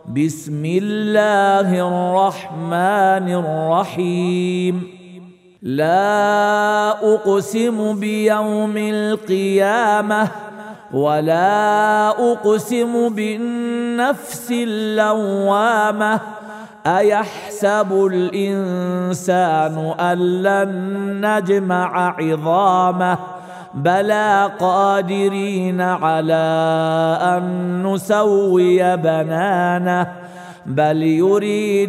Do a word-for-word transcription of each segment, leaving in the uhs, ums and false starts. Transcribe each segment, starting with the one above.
بسم الله الرحمن الرحيم لا أقسم بيوم القيامة ولا أقسم بالنفس اللوامة أيحسب الإنسان أن لن نجمع عظامه بلى قادرين على أن نسوي بنانه بل يريد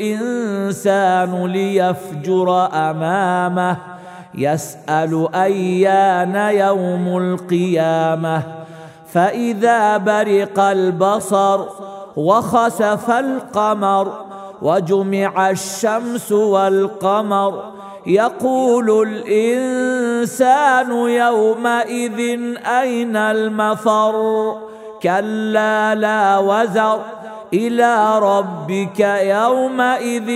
الإنسان ليفجر أمامه يسأل أيان يوم القيامة فإذا برق البصر وخسف القمر وجمع الشمس والقمر يقول الإنسان يومئذ أين المفر كلا لا وزر إلى ربك يومئذ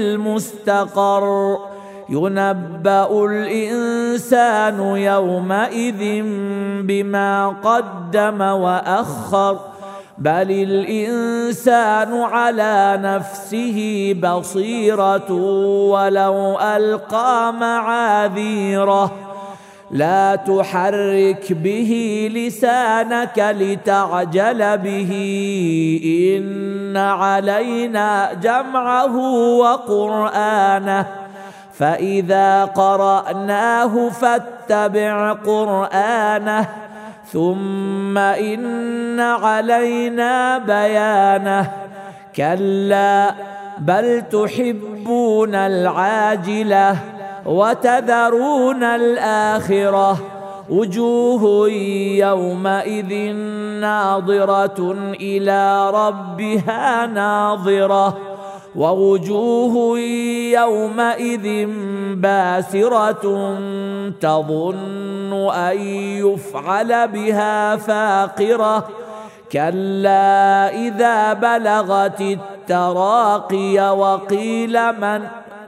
المستقر ينبأ الإنسان يومئذ بما قدم وأخر بل الإنسان على نفسه بصيرة ولو ألقى معاذيره لا تحرك به لسانك لتعجل به إن علينا جمعه وقرآنه فإذا قرأناه فاتبع قرآنه ثم إن علينا بيانه كلا بل تحبون العاجلة وتذرون الآخرة وجوه يومئذ ناظرة إلى ربها ناظرة ووجوه يومئذ باسرة تظن أن يفعل بها فاقرة كلا إذا بلغت التراقي وقيل من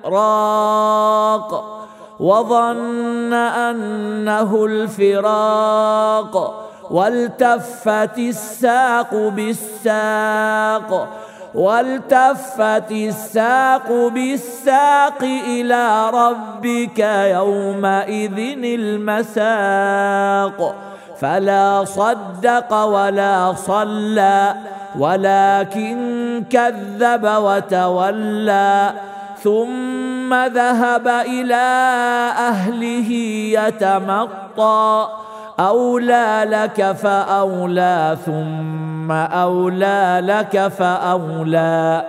راق وظن أنه الفراق والتفت الساق بالساق والتفت الساق بالساق إلى ربك يومئذ المساق فلا صدق ولا صلى ولكن كذب وتولى ثم ذهب إلى أهله يتمطى أولى لك فأولى ثم أولى لك فأولى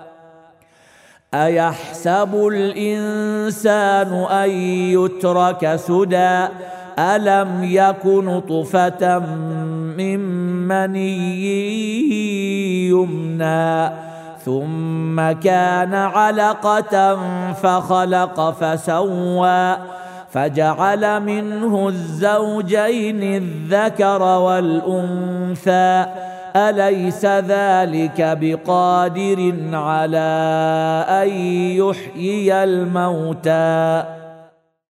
أيحسب الإنسان أن يترك سدى ألم يك نطفة من مني يمنى ثم كان علقة فخلق فسوى فجعل منه الزوجين الذكر والأنثى أليس ذلك بقادر على أن يحيي الموتى